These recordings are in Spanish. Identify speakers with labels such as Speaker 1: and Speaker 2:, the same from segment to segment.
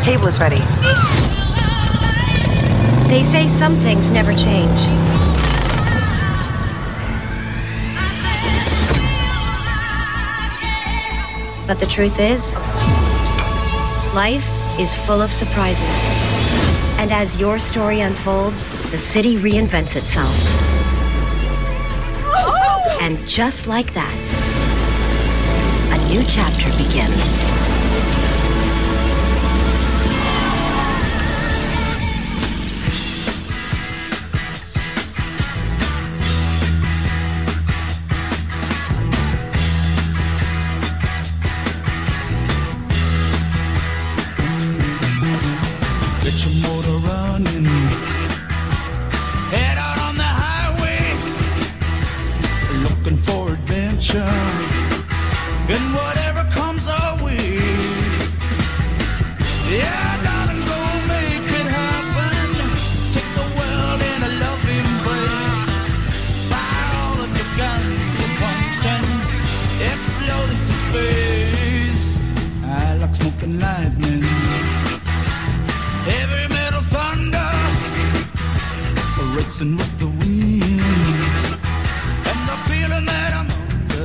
Speaker 1: table is ready.
Speaker 2: They say some things never change. But the truth is, life is full of surprises. And as your story unfolds, the city reinvents itself. And just like that, a new chapter begins.
Speaker 3: And whatever comes our way, yeah, darling, go make it happen. Take the world in a loving embrace. Fire all of your guns at once and explode into space. I like smoking lightning, heavy metal thunder, racing with the wind, and the feeling that I'm under.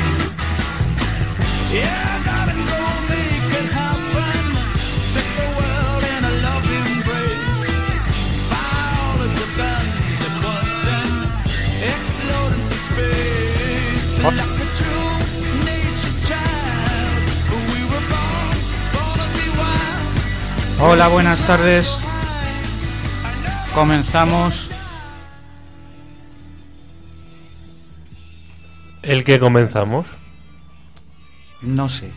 Speaker 3: Yeah, darling, go make it happen. Take the world in a loving embrace. Fire all of your guns at once and explode into space. Like a true nature's child, we were born to be wild.
Speaker 4: Hola, buenas tardes. Comenzamos.
Speaker 5: ¿El que comenzamos?
Speaker 4: No sé.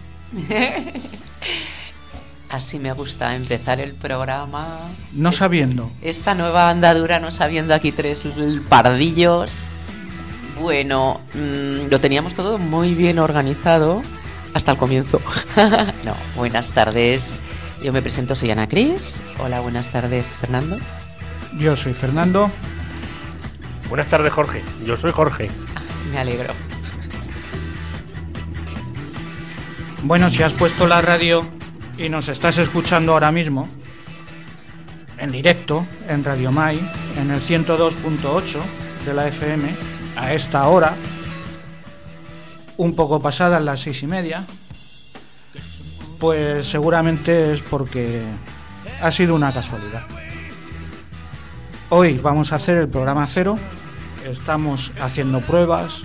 Speaker 6: Así me gusta empezar el programa.
Speaker 4: No sabiendo.
Speaker 6: Esta nueva andadura, no sabiendo, aquí tres pardillos. Bueno, lo teníamos todo muy bien organizado hasta el comienzo. No, buenas tardes. Yo me presento, soy Ana Cris. Hola, buenas tardes, Fernando.
Speaker 4: Yo soy Fernando.
Speaker 5: Buenas tardes, Jorge. Yo soy Jorge.
Speaker 6: Me alegro.
Speaker 4: Bueno, si has puesto la radio y nos estás escuchando ahora mismo, en directo, en Radio Mai, en el 102.8 de la FM, a esta hora, un poco pasadas las 6:30, pues seguramente es porque ha sido una casualidad. Hoy vamos a hacer el programa 0, estamos haciendo pruebas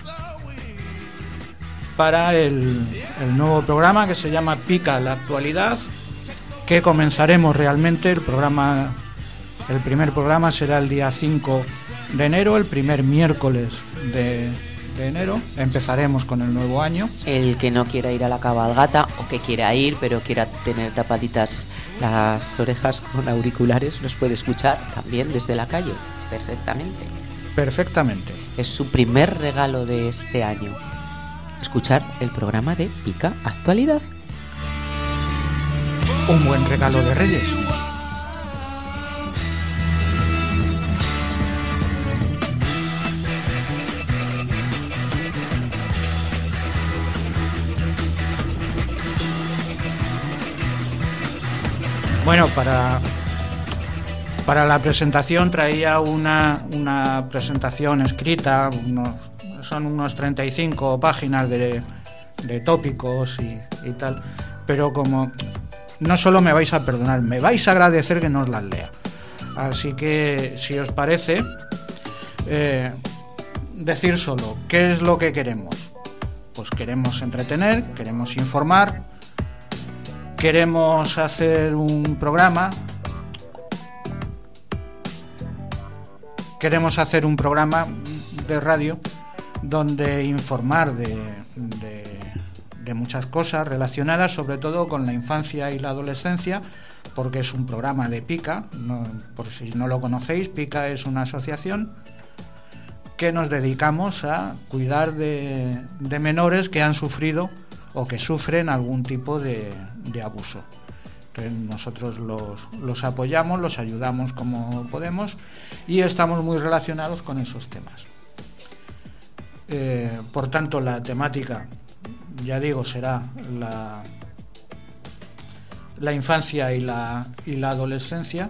Speaker 4: para el nuevo programa que se llama Pica la Actualidad, que comenzaremos realmente el primer programa será el día 5 de enero, el primer miércoles de enero, empezaremos con el nuevo año.
Speaker 6: El que no quiera ir a la cabalgata o que quiera ir pero quiera tener tapaditas las orejas con auriculares, nos puede escuchar también desde la calle, perfectamente. Es su primer regalo de este año, escuchar el programa de Pica Actualidad.
Speaker 4: Un buen regalo de Reyes. Bueno, para la presentación traía una presentación escrita, son unos 35 páginas de tópicos y tal, pero como no solo me vais a perdonar, me vais a agradecer que no os las lea. Así que, si os parece, decir solo qué es lo que queremos. Pues queremos entretener, queremos informar, queremos hacer un programa, de radio donde informar de muchas cosas relacionadas sobre todo con la infancia y la adolescencia, porque es un programa de Pica, por si no lo conocéis, Pica es una asociación que nos dedicamos a cuidar de menores que han sufrido o que sufren algún tipo de abuso. Entonces nosotros los apoyamos, los ayudamos como podemos y estamos muy relacionados con esos temas. Por tanto, la temática, ya digo, será la infancia y la adolescencia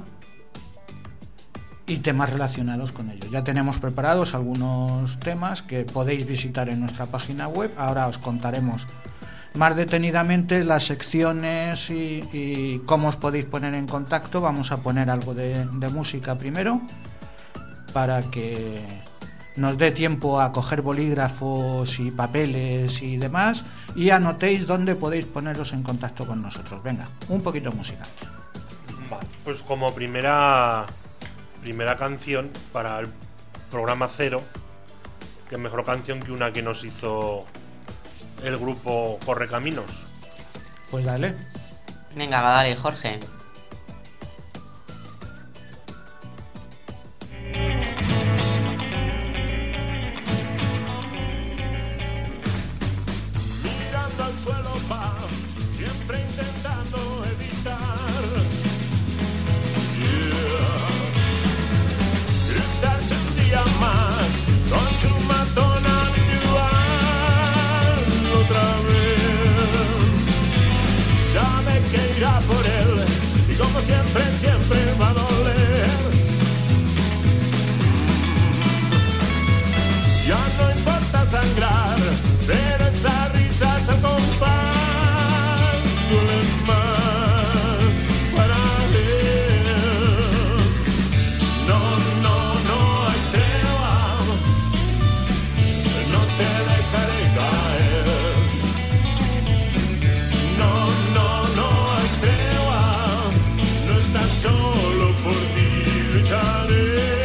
Speaker 4: y temas relacionados con ello. Ya tenemos preparados algunos temas que podéis visitar en nuestra página web. Ahora os contaremos más detenidamente las secciones y cómo os podéis poner en contacto. Vamos a poner algo de música primero para que nos dé tiempo a coger bolígrafos y papeles y demás y anotéis dónde podéis poneros en contacto con nosotros. Venga, un poquito de música.
Speaker 5: Vale, pues como primera canción para el programa 0, que mejor canción que una que nos hizo el grupo Correcaminos.
Speaker 4: Pues dale.
Speaker 6: Venga, dale, Jorge.
Speaker 3: Mirando al suelo va, siempre intentando evitar. Gritarse un día más con su matón habitual otra vez. Sabe que irá por él y como siempre, siempre va a doler. Ya no importa sangrar, pero esa risa es al compás, duele más para él. No, no, no hay tregua, no te dejaré caer. No, no, no hay tregua, no estás solo, por ti lucharé.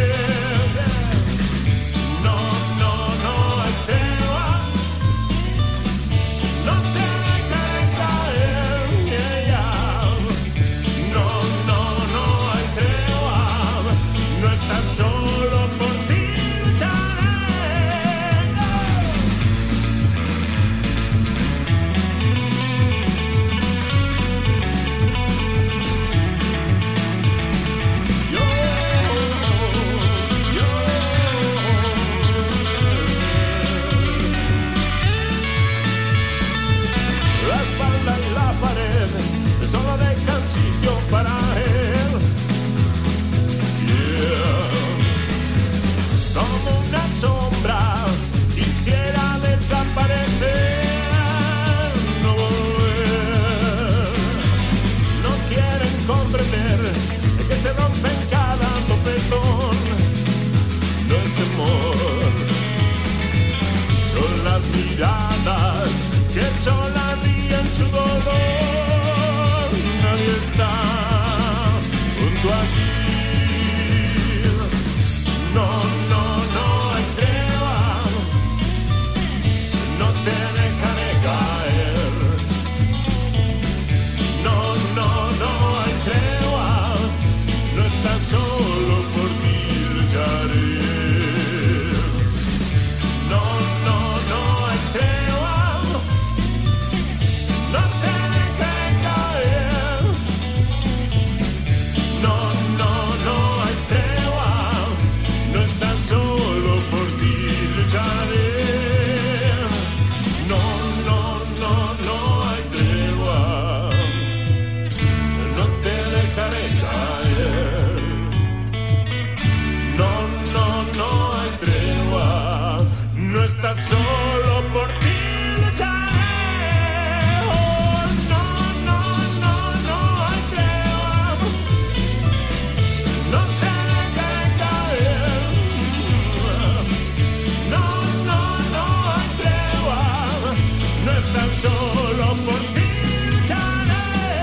Speaker 3: Solo dejan sitio para él. Yeah. Como una sombra quisiera desaparecer, no volver. No quieren comprender que se rompe en cada topetón. No es temor, son las miradas que sola ríen su dolor. Nadie está junto a ti. No, no, no hay tregua, no te dejaré caer. No, no, no hay tregua, no estás solo, por ti lucharé. No, no, no hay tregua, no te dejaré caer. No, no, no hay tregua, no estás solo, por ti lucharé. No, no, no, no hay tregua, no te dejaré caer. No, no, no hay tregua, no estás solo, por ti lucharé. Oh, no, no, no, no hay tregua, no te dejaré caer. No, no, no hay tregua, no estás solo, por ti lucharé.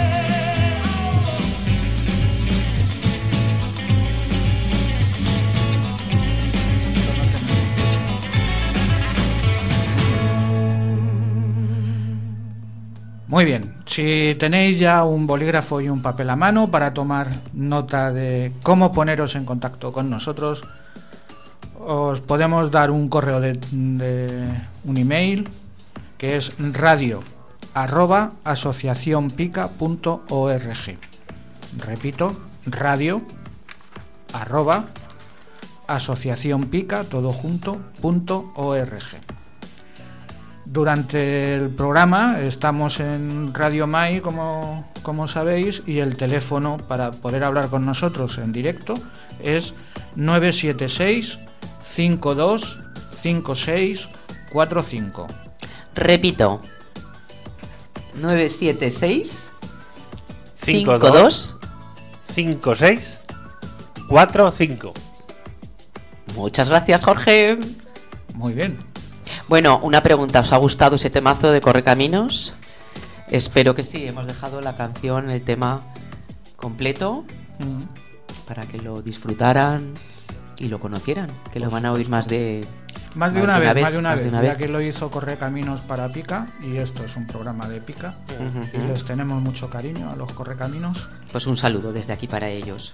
Speaker 4: Muy bien, si tenéis ya un bolígrafo y un papel a mano para tomar nota de cómo poneros en contacto con nosotros, os podemos dar un correo de un email que es radio@asociacionpica.org. Repito, radio@asociacionpica.org. Durante el programa estamos en Radio Mai, como sabéis, y el teléfono para poder hablar con nosotros en directo es 976 52 56 45.
Speaker 6: Repito, 976 52
Speaker 5: 56 45.
Speaker 6: Muchas gracias, Jorge.
Speaker 4: Muy bien.
Speaker 6: Bueno, una pregunta, ¿os ha gustado ese temazo de Correcaminos? Espero que sí, hemos dejado la canción, el tema completo para que lo disfrutaran y lo conocieran, que lo van a oír más de
Speaker 4: una vez, ya que lo hizo Correcaminos para Pica, y esto es un programa de Pica, y les tenemos mucho cariño a los Correcaminos.
Speaker 6: Pues un saludo desde aquí para ellos.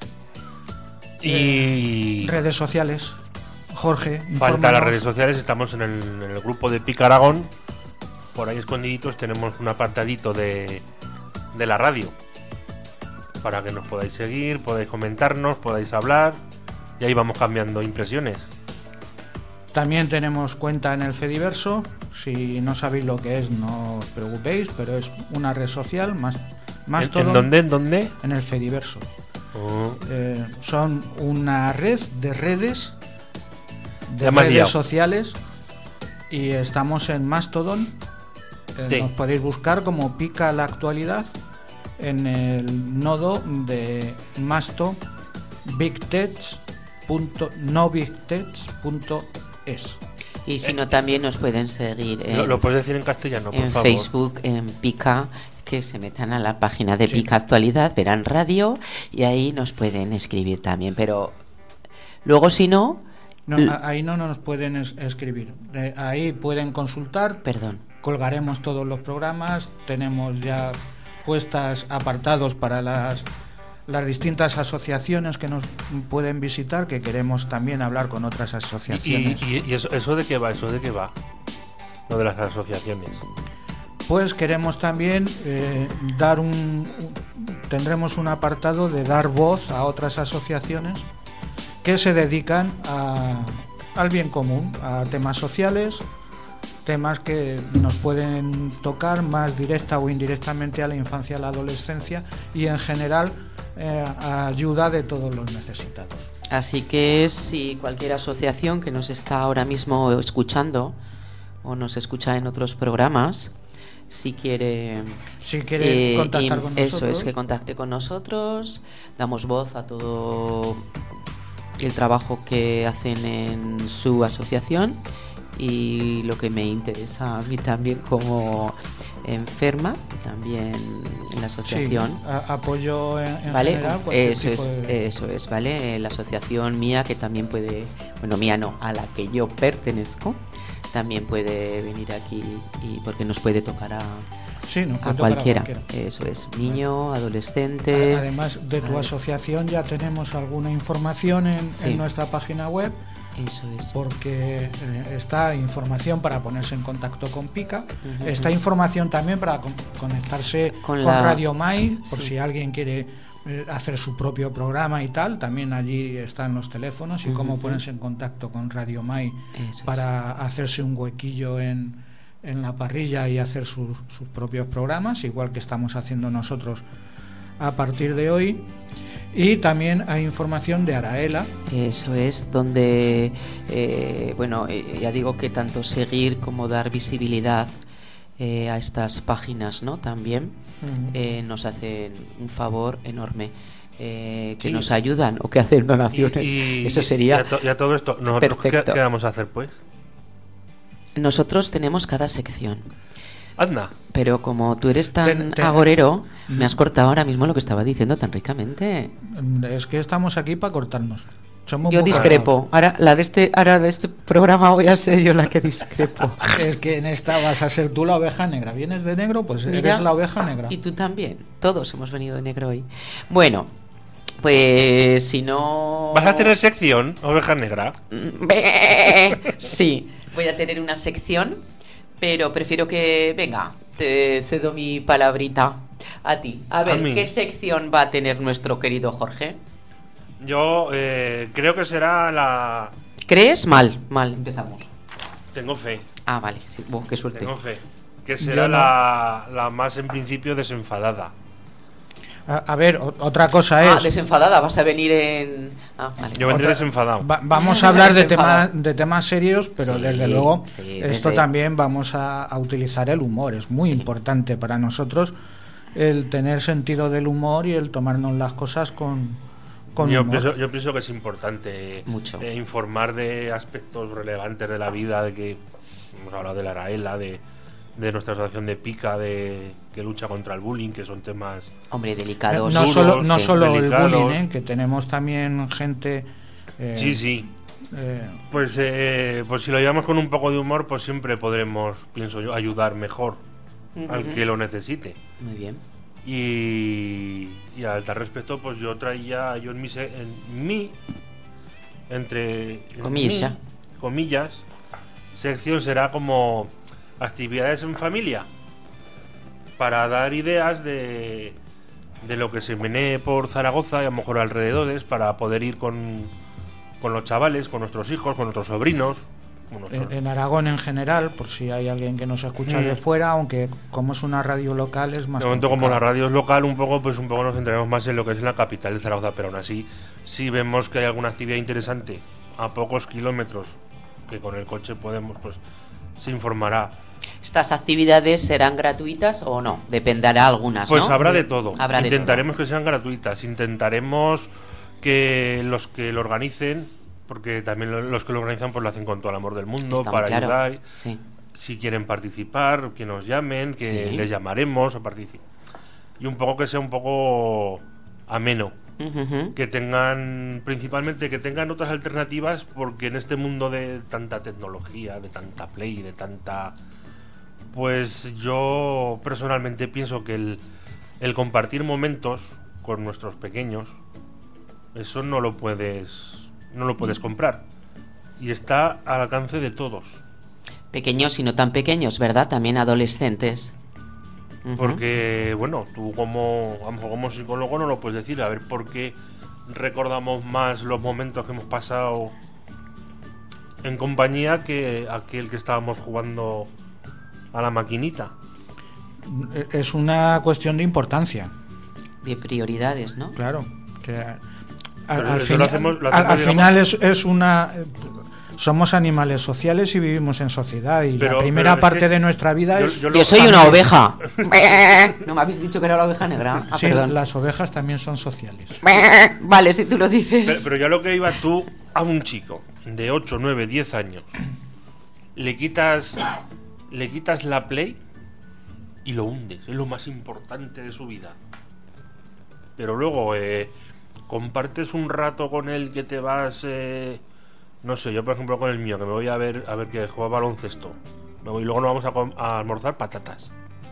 Speaker 5: Y
Speaker 4: redes sociales, Jorge,
Speaker 5: falta las redes sociales. Estamos en el grupo de Pica Aragón. Por ahí escondiditos tenemos un apartadito de la radio para que nos podáis seguir, podáis comentarnos, podáis hablar, y ahí vamos cambiando impresiones.
Speaker 4: También tenemos cuenta en el Fediverso. Si no sabéis lo que es, no os preocupéis, pero es una red social más todo.
Speaker 5: ¿En dónde?
Speaker 4: En el Fediverso. Son una red de redes sociales, y estamos en Mastodon.
Speaker 5: Sí.
Speaker 4: Nos podéis buscar como Pica la Actualidad en el nodo de mastobigtech.es.
Speaker 6: Y si no, también nos pueden seguir
Speaker 5: ¿Lo puedes decir en castellano, por
Speaker 6: en
Speaker 5: favor?
Speaker 6: Facebook, en Pica, que se metan a la página de Pica Actualidad, verán radio, y ahí nos pueden escribir también. Pero luego, si no...
Speaker 4: ahí no nos pueden escribir. Ahí pueden consultar.
Speaker 6: Perdón.
Speaker 4: Colgaremos todos los programas. Tenemos ya puestas apartados para las distintas asociaciones que nos pueden visitar, que queremos también hablar con otras asociaciones.
Speaker 5: ¿Y eso de qué va? ¿Eso de qué va? Lo de las asociaciones.
Speaker 4: Pues queremos también tendremos un apartado de dar voz a otras asociaciones que se dedican al bien común, a temas sociales, temas que nos pueden tocar más directa o indirectamente a la infancia, a la adolescencia, y en general a ayuda de todos los necesitados.
Speaker 6: Así que si cualquier asociación que nos está ahora mismo escuchando o nos escucha en otros programas, si quiere
Speaker 4: contactar con nosotros,
Speaker 6: eso es, que contacte con nosotros, damos voz a todo el trabajo que hacen en su asociación. Y lo que me interesa a mí también como enferma, también en la asociación.
Speaker 4: Sí, apoyo en
Speaker 6: ¿vale?
Speaker 4: general.
Speaker 6: Eso es, ¿vale? La asociación mía, que también puede, bueno, mía no, a la que yo pertenezco, también puede venir aquí, y porque nos puede tocar a cualquiera. Eso es, niño, adolescente.
Speaker 4: Además de tu asociación, ya tenemos alguna información en nuestra página web.
Speaker 6: Eso es.
Speaker 4: Porque está información para ponerse en contacto con Pica, está información también para conectarse con Radio Mai, por si alguien quiere hacer su propio programa y tal, también allí están los teléfonos y cómo ponerse en contacto con Radio Mai para hacerse un huequillo en la parrilla y hacer sus propios programas, igual que estamos haciendo nosotros a partir de hoy. Y también hay información de Araela.
Speaker 6: Eso es, donde, ya digo que tanto seguir como dar visibilidad a estas páginas, ¿no? También nos hacen un favor enorme. Que nos ayudan o que hacen donaciones. Eso sería
Speaker 5: ya todo esto, ¿nosotros qué vamos a hacer, pues?
Speaker 6: Nosotros tenemos cada sección.
Speaker 5: Anda.
Speaker 6: Pero como tú eres tan agorero, me has cortado ahora mismo lo que estaba diciendo tan ricamente.
Speaker 4: Es que estamos aquí para cortarnos.
Speaker 6: Yo discrepo. Ahora de este programa voy a ser yo la que discrepo.
Speaker 4: Es que en esta vas a ser tú la oveja negra. ¿Vienes de negro? Pues mira, eres la oveja negra.
Speaker 6: Y tú también. Todos hemos venido de negro hoy. Bueno, pues si no...
Speaker 5: ¿Vas a tener sección, oveja negra?
Speaker 6: Sí, voy a tener una sección, pero prefiero que... Venga, te cedo mi palabrita a ti. A ver, ¿qué sección va a tener nuestro querido Jorge?
Speaker 5: Yo creo que será la...
Speaker 6: ¿Crees? Mal, empezamos.
Speaker 5: Tengo fe.
Speaker 6: Ah, vale, sí. Qué suerte.
Speaker 5: Tengo fe. Que será
Speaker 4: Yo no.
Speaker 5: la más en principio desenfadada.
Speaker 4: A ver, otra cosa es...
Speaker 6: Desenfadada, vas a venir en... Ah, vale.
Speaker 5: Yo vendré
Speaker 4: Otra-
Speaker 5: desenfadado.
Speaker 4: Vamos a hablar
Speaker 6: Desenfadado.
Speaker 4: de temas serios, pero
Speaker 6: Sí,
Speaker 4: desde luego
Speaker 6: sí,
Speaker 4: esto
Speaker 6: desde-
Speaker 4: también vamos a utilizar el humor. Es muy
Speaker 6: Sí.
Speaker 4: importante para nosotros el tener sentido del humor y el tomarnos las cosas con humor.
Speaker 5: Yo pienso que es importante
Speaker 6: Mucho.
Speaker 5: informar de aspectos relevantes de la vida, de que hemos hablado de la Araela, de nuestra asociación de Pica, que lucha contra el bullying, que son temas...
Speaker 6: Hombre, delicados.
Speaker 4: No
Speaker 5: duros,
Speaker 4: no
Speaker 5: sí,
Speaker 4: solo el
Speaker 5: delicados.
Speaker 4: bullying, que tenemos también gente...
Speaker 5: Sí.
Speaker 4: eh,
Speaker 5: Pues si lo llevamos con un poco de humor, pues siempre podremos, pienso yo, ayudar mejor al que lo necesite.
Speaker 6: Muy bien.
Speaker 5: Y al tal respecto, pues yo traía, comillas, sección será como actividades en familia, para dar ideas de lo que se menee por Zaragoza y a lo mejor alrededores, para poder ir con los chavales, con nuestros hijos, con nuestros sobrinos. con nuestros-
Speaker 4: en Aragón en general, por si hay alguien que nos escucha de fuera, aunque como es una radio local es más
Speaker 5: De momento, como la
Speaker 4: complicado.
Speaker 5: radio es local, un poco nos centraremos más en lo que es la capital de Zaragoza, pero aún así, si vemos que hay alguna actividad interesante a pocos kilómetros, que con el coche podemos, pues se informará.
Speaker 6: ¿Estas actividades serán gratuitas o no? Dependerá algunas,
Speaker 5: Pues
Speaker 6: ¿no?
Speaker 5: habrá de todo.
Speaker 6: Habrá de
Speaker 5: Intentaremos que sean gratuitas, intentaremos que los que lo organicen, porque también los que lo organizan pues lo hacen con todo el amor del mundo,
Speaker 6: Está muy
Speaker 5: para
Speaker 6: claro.
Speaker 5: ayudar.
Speaker 6: Sí.
Speaker 5: Si quieren participar, que nos llamen, que
Speaker 6: Sí.
Speaker 5: les llamaremos a participar. Y un poco que sea un poco ameno.
Speaker 6: Ujú.
Speaker 5: Que tengan, principalmente, que tengan otras alternativas, porque en este mundo de tanta tecnología, de tanta play, de tanta... Pues yo personalmente pienso que el compartir momentos con nuestros pequeños, eso no lo puedes comprar. Y está al alcance de todos.
Speaker 6: Pequeños y no tan pequeños, ¿verdad? También adolescentes. Ujú.
Speaker 5: Porque, bueno, tú a lo mejor como psicólogo no lo puedes decir, a ver por qué recordamos más los momentos que hemos pasado en compañía que aquel que estábamos jugando a la maquinita.
Speaker 4: Es una cuestión de importancia,
Speaker 6: De prioridades, ¿no?
Speaker 4: claro. Que
Speaker 5: Pero
Speaker 4: al
Speaker 5: eso lo hacemos,
Speaker 4: al
Speaker 5: digamos,
Speaker 4: final es una... Somos animales sociales y vivimos en sociedad, y
Speaker 5: Pero-
Speaker 4: la primera
Speaker 5: pero es
Speaker 4: parte
Speaker 5: que
Speaker 4: de nuestra vida es...
Speaker 5: yo
Speaker 6: Yo soy
Speaker 4: también.
Speaker 6: una oveja. No me habéis dicho que era la oveja negra. Ah,
Speaker 4: Sí,
Speaker 6: perdón.
Speaker 4: las ovejas también son sociales.
Speaker 6: Vale, si tú lo dices.
Speaker 5: pero ya lo que iba tú a un chico de 8, 9, 10 años, le quitas la Play y lo hundes, es lo más importante de su vida. Pero luego compartes un rato con él, que te vas, no sé, yo por ejemplo con el mío, que me voy a ver que juega baloncesto, me voy, y luego nos vamos a almorzar patatas.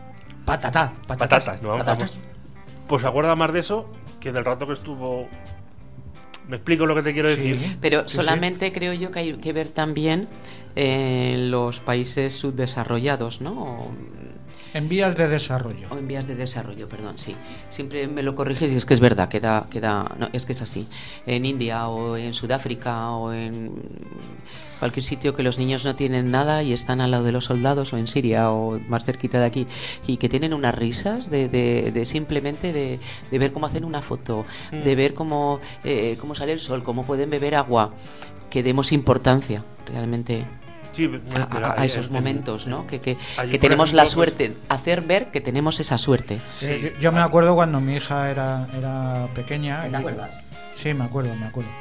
Speaker 4: Patatas.
Speaker 5: Nos vamos
Speaker 6: Patatas.
Speaker 5: Pues se acuerda más de eso que del rato que estuvo. ¿Me explico lo que te quiero decir?
Speaker 4: Sí.
Speaker 6: Pero
Speaker 4: Sí,
Speaker 6: solamente creo yo que hay que ver también los países subdesarrollados, ¿no?
Speaker 4: En vías de desarrollo.
Speaker 6: O en vías de desarrollo, perdón, sí. Siempre me lo corriges y es que es verdad, no, es que es así. En India o en Sudáfrica o en cualquier sitio que los niños no tienen nada y están al lado de los soldados, o en Siria o más cerquita de aquí, y que tienen unas risas de simplemente de ver cómo hacen una foto, de ver cómo sale el sol, cómo pueden beber agua, que demos importancia realmente
Speaker 5: Sí,
Speaker 6: a esos momentos, ¿no? Que
Speaker 5: allí,
Speaker 6: que
Speaker 5: por
Speaker 6: tenemos
Speaker 5: ejemplo,
Speaker 6: la
Speaker 5: pues-
Speaker 6: suerte, hacer ver que tenemos esa suerte.
Speaker 5: Sí.
Speaker 4: Yo me acuerdo cuando mi hija era pequeña.
Speaker 6: ¿Te acuerdas?
Speaker 4: Sí, me acuerdo.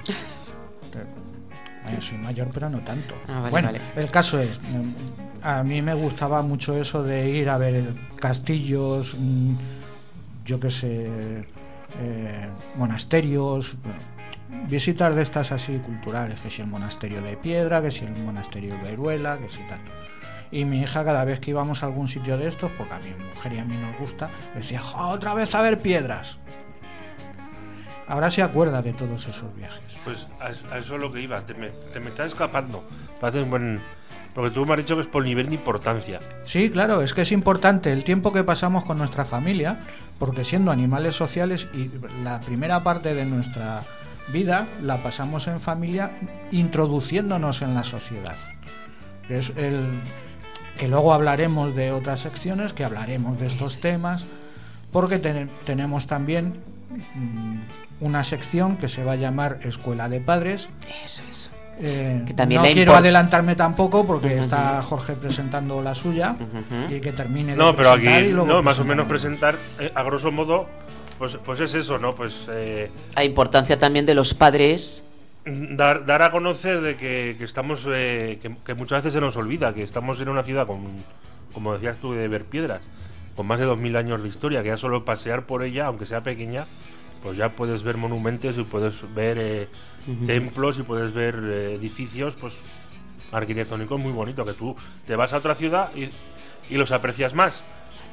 Speaker 4: Soy mayor, pero no tanto.
Speaker 6: Ah, vale,
Speaker 4: bueno,
Speaker 6: vale.
Speaker 4: el caso es, a mí me gustaba mucho eso de ir a ver castillos, yo qué sé, monasterios, visitas de estas así culturales, que si el monasterio de Piedra, que si el monasterio de Veruela, que si tal. Y mi hija, cada vez que íbamos a algún sitio de estos, porque a mi mujer y a mí nos gusta, decía: "Jo, otra vez a ver piedras". Ahora se acuerda de todos esos viajes.
Speaker 5: Pues a eso es lo que iba, te me estás escapando. Parece un buen. Porque tú me has dicho que es por nivel de importancia.
Speaker 4: Sí, claro, es que es importante el tiempo que pasamos con nuestra familia, porque siendo animales sociales, y la primera parte de nuestra vida la pasamos en familia, introduciéndonos en la sociedad. que luego hablaremos de otras secciones, que hablaremos de estos temas, porque tenemos también una sección que se va a llamar Escuela de Padres.
Speaker 6: Eso es.
Speaker 4: Que también no quiero adelantarme tampoco porque está Jorge presentando la suya y que termine de
Speaker 5: pero aquí
Speaker 4: y luego
Speaker 5: más o menos presentar a grosso modo pues es eso, ¿no? Pues
Speaker 6: la importancia también de los padres,
Speaker 5: dar a conocer de que estamos que muchas veces se nos olvida que estamos en una ciudad con, como decías tú, de Verpiedras, con más de 2000 años de historia, que ya solo pasear por ella, aunque sea pequeña, pues ya puedes ver monumentos y puedes ver templos y puedes ver edificios pues arquitectónicos muy bonitos, que tú te vas a otra ciudad y los aprecias más.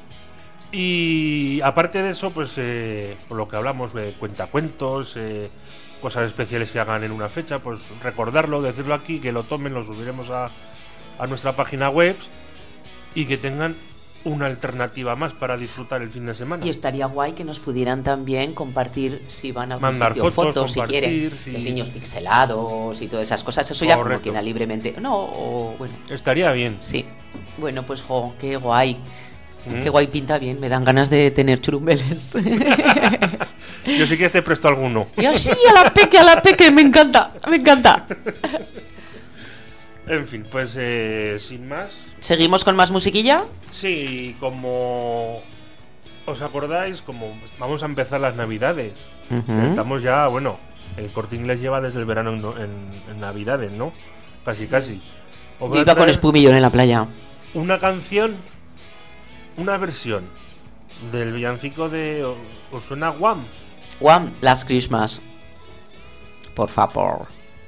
Speaker 5: Y aparte de eso, pues por lo que hablamos, cuentacuentos, cosas especiales que hagan en una fecha, pues recordarlo, decirlo aquí, que lo tomen, lo subiremos a nuestra página web y que tengan una alternativa más para disfrutar el fin de semana.
Speaker 6: Y estaría guay que nos pudieran también compartir, si van a algún
Speaker 5: mandar
Speaker 6: sitio, fotos si
Speaker 5: compartir,
Speaker 6: quieren, los niños pixelados y todas esas cosas. Eso ya como quien libremente. Bueno.
Speaker 5: Estaría bien.
Speaker 6: Sí. Bueno, pues qué guay. Qué guay, pinta bien. Me dan ganas de tener churumbeles.
Speaker 5: Yo sí que te presto alguno.
Speaker 6: Yo sí, a la peque, me encanta.
Speaker 5: En fin, pues sin más.
Speaker 6: ¿Seguimos con más musiquilla?
Speaker 5: Sí, como os acordáis, como vamos a empezar las Navidades. Estamos ya, el Corte Inglés lleva desde el verano en Navidades, ¿no? Casi.
Speaker 6: Yo iba con espumillón en la playa.
Speaker 5: Una canción, una versión del villancico de... ¿Os suena Wham?
Speaker 6: Wham, Last Christmas. Por favor.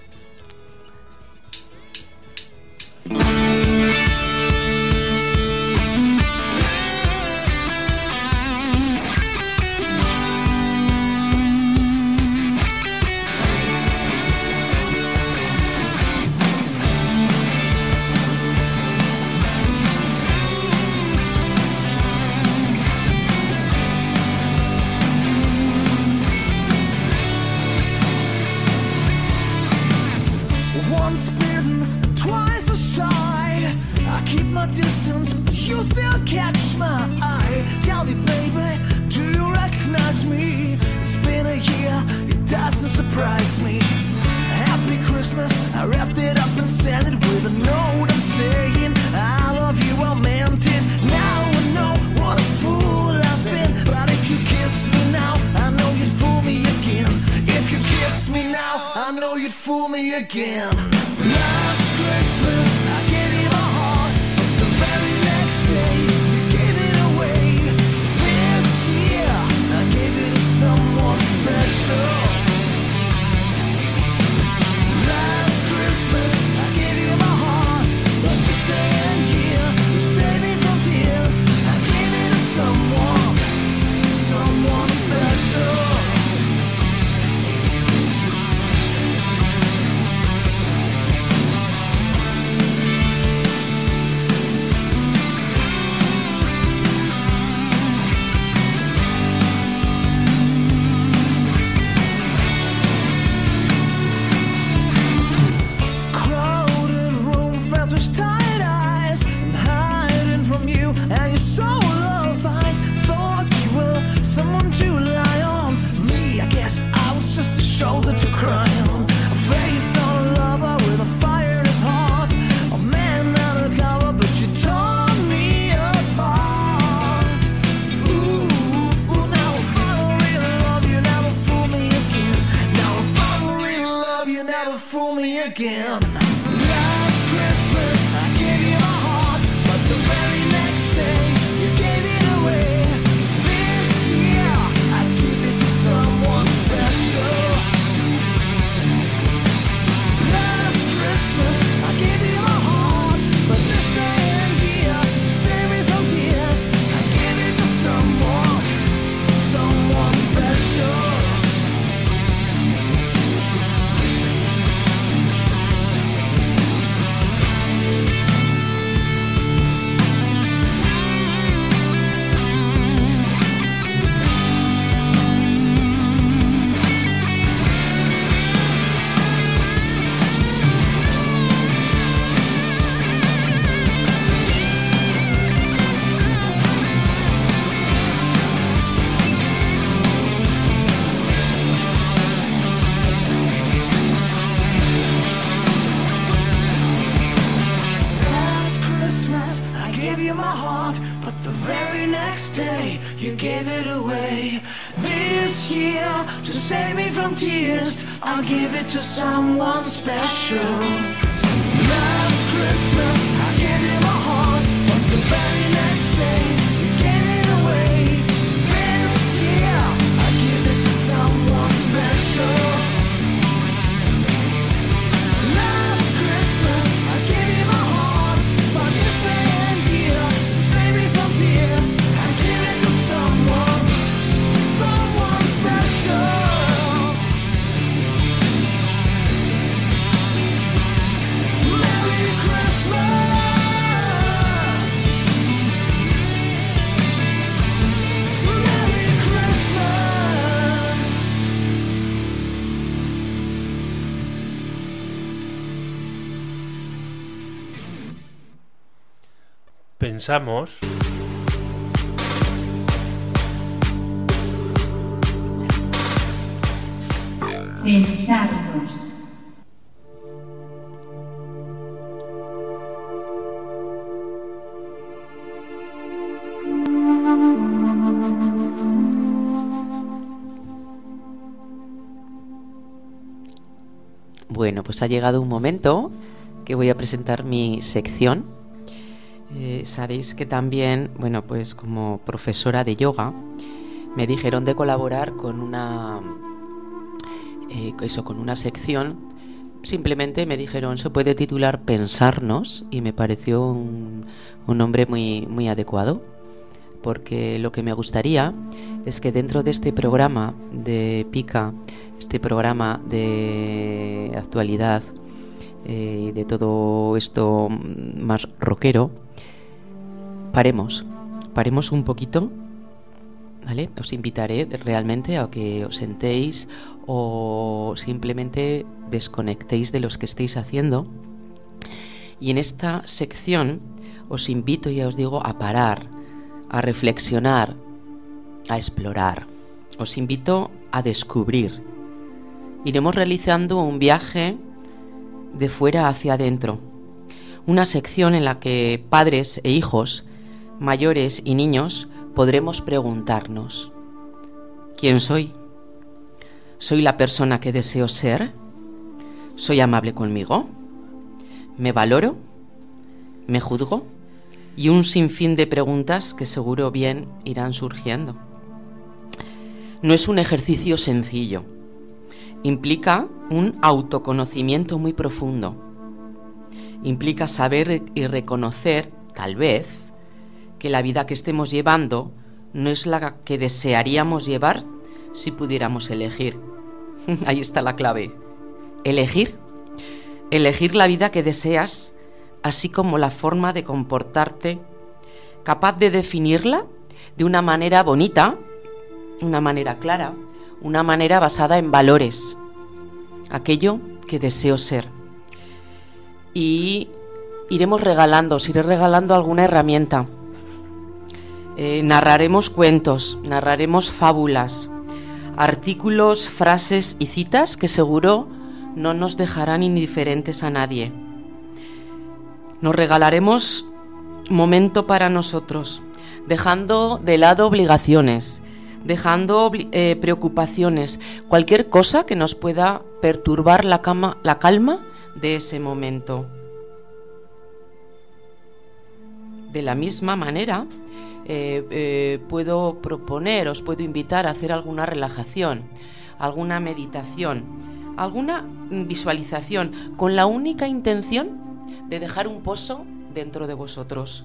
Speaker 3: Once bitten, twice as shy. I keep my distance, but you still catch my eye. Tell me, baby, do you recognize me? It's been a year, it doesn't surprise me. Happy Christmas, I wrapped it up and sent it with a note. I'm saying, I love you, I meant it. Now I know what a fool I've been. But if you kissed me now, I know you'd fool me again. If you kissed me now, I know you'd fool me again. Last Christmas, I gave you my heart, but the very next day, you gave it away. This year, I gave it to someone special. Last Christmas, I gave you my heart, but this day and year, you saved me from tears. I gave it to someone special. Crowded room filled with tired eyes, I'm hiding from you and your soul of eyes. Thought you were someone to rely on. Me, I guess I was just a shoulder to cry on. A face on a lover with a fire in his heart. A man undercover, but you tore me apart. Ooh, now if I don't really love you, never fool me again. Now if I don't really love you, never fool me again. Last Christmas, I gave you my heart, but the very next day, you gave it away. This year, I give it to someone special. Last Christmas, I gave you my heart, but this day and year, to save me from tears, I give it to someone special. next day you gave it away. This year, to save me from tears, I'll give it to someone special. Last Christmas, I gave you my heart, but the very next day you gave it away. This year, I give it to someone special. Last Christmas, I gave you my heart, but this year, to save me from tears, I give it to someone special. Merry Christmas. Merry Christmas.
Speaker 5: Pensamos
Speaker 1: Pensarnos.
Speaker 6: Bueno, pues ha llegado un momento que voy a presentar mi sección. Sabéis que también, bueno, pues como profesora de yoga, me dijeron de colaborar con una sección. Simplemente me dijeron, se puede titular Pensarnos, y me pareció un nombre muy adecuado, porque lo que me gustaría es que dentro de este programa de Pica, este programa de actualidad, de todo esto más rockero, paremos un poquito, ¿vale? Os invitaré realmente a que os sentéis o simplemente desconectéis de los que estéis haciendo. Y en esta sección os invito, ya os digo, a parar, a reflexionar, a explorar. Os invito a descubrir. Iremos realizando un viaje de fuera hacia adentro. Una sección en la que padres e hijos, mayores y niños, podremos preguntarnos: ¿quién soy? ¿Soy la persona que deseo ser? ¿Soy amable conmigo? ¿Me valoro? ¿Me juzgo? Y un sinfín de preguntas que seguro bien irán surgiendo. No es un ejercicio sencillo. Implica un autoconocimiento muy profundo. Implica saber y reconocer, tal vez, que la vida que estemos llevando no es la que desearíamos llevar si pudiéramos elegir. Ahí está la clave. Elegir. Elegir la vida que deseas, así como la forma de comportarte, capaz de definirla de una manera bonita, una manera clara, una manera basada en valores, aquello que deseo ser. Y os iré regalando alguna herramienta. Narraremos cuentos, narraremos fábulas, artículos, frases y citas que seguro no nos dejarán indiferentes a nadie. Nos regalaremos momento para nosotros, dejando de lado obligaciones, dejando preocupaciones, cualquier cosa que nos pueda perturbar la calma de ese momento. De la misma manera, os puedo invitar a hacer alguna relajación, alguna meditación, alguna visualización, con la única intención de dejar un pozo dentro de vosotros.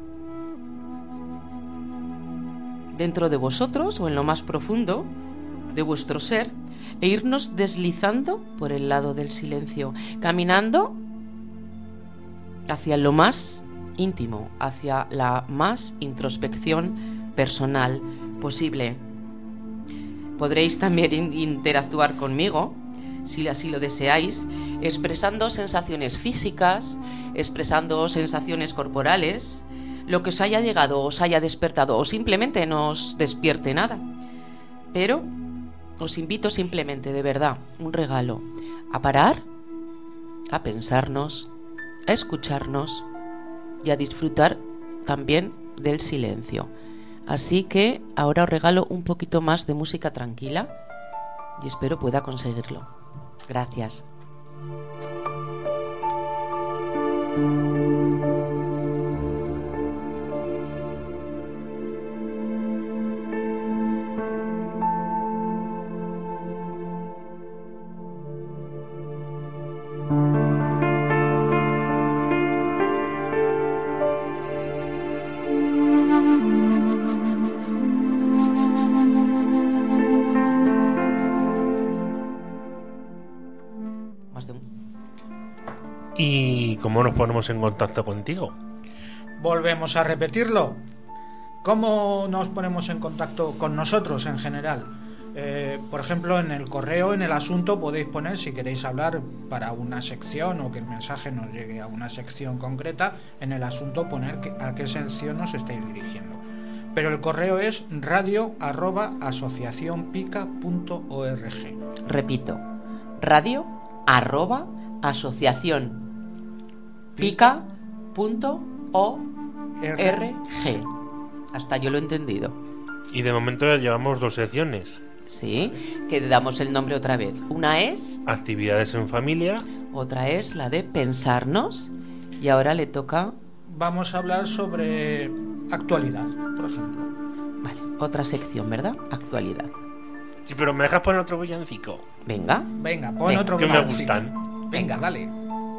Speaker 6: Dentro de vosotros o en lo más profundo de vuestro ser, e irnos deslizando por el lado del silencio, caminando hacia lo más íntimo, hacia la más introspección personal posible. Podréis también interactuar conmigo, si así lo deseáis, expresando sensaciones físicas, expresando sensaciones corporales, lo que os haya llegado, os haya despertado, o simplemente no os despierte nada. Pero os invito simplemente, de verdad, un regalo, a parar, a pensarnos, a escucharnos y a disfrutar también del silencio. Así que ahora os regalo un poquito más de música tranquila y espero pueda conseguirlo. Gracias.
Speaker 5: ¿Y cómo nos ponemos en contacto contigo?
Speaker 4: Volvemos a repetirlo. ¿Cómo nos ponemos en contacto con nosotros en general? Por ejemplo, en el correo, en el asunto, podéis poner si queréis hablar para una sección o que el mensaje nos llegue a una sección concreta. En el asunto poner a qué sección nos estáis dirigiendo. Pero el correo es radio@asociacionpica.org.
Speaker 6: Repito, radio@asociacionpica.org. Hasta yo lo he entendido.
Speaker 5: Y de momento ya llevamos 2 secciones.
Speaker 6: Sí, que damos el nombre otra vez. Una es
Speaker 5: Actividades en familia.
Speaker 6: Otra es la de pensarnos. Y ahora le toca...
Speaker 4: Vamos a hablar sobre actualidad, por ejemplo.
Speaker 6: Vale, otra sección, ¿verdad? Actualidad.
Speaker 5: Sí, pero me dejas poner otro villancico.
Speaker 6: Venga.
Speaker 4: Venga, pon
Speaker 6: Venga,
Speaker 4: otro
Speaker 5: que me
Speaker 4: villancico.
Speaker 5: gustan.
Speaker 4: Venga, dale.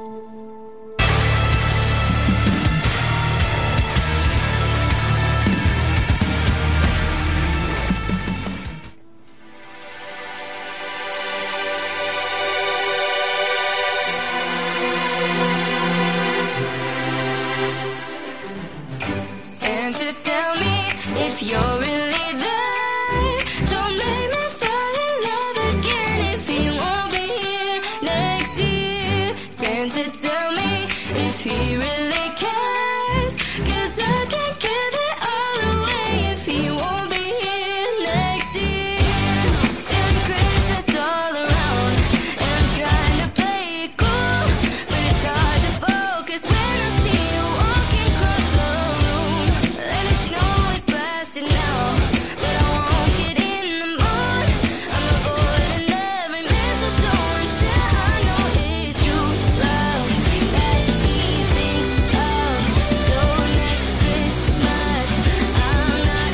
Speaker 1: Santa, tell me if you're really there. Don't make me fall in love again if he won't be here next year. Santa, tell me if he really cares. 'Cause I can't give it all away if he won't be here next year. Feeling Christmas all around, and I'm trying to play it cool, but it's hard to focus when I see you walking across the room. Let it snow is blasting now, but I won't get in the mood. I'm avoiding every mistletoe until I know it's true love that he thinks of. So next Christmas I'm not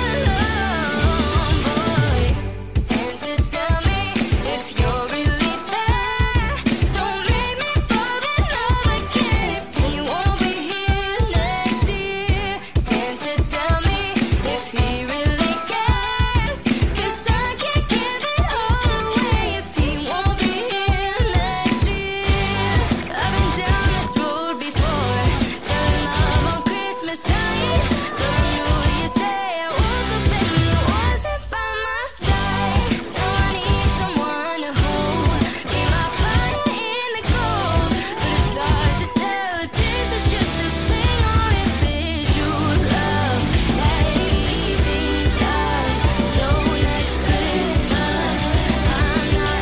Speaker 1: alone, boy. Santa, tell me if you're really there. Don't make me fall in love again if he won't be here next year. Santa, tell me if he really cares. 'Cause I can't give it all away if he won't be here next year. I've been down this road before, telling love on Christmas night, but on New Year's Day I woke up and he wasn't by my side. Now I need someone to hold, be my fire in the cold, but it's hard to tell if this is just a fling or if it's true love that he thinks of. So next Christmas I'm not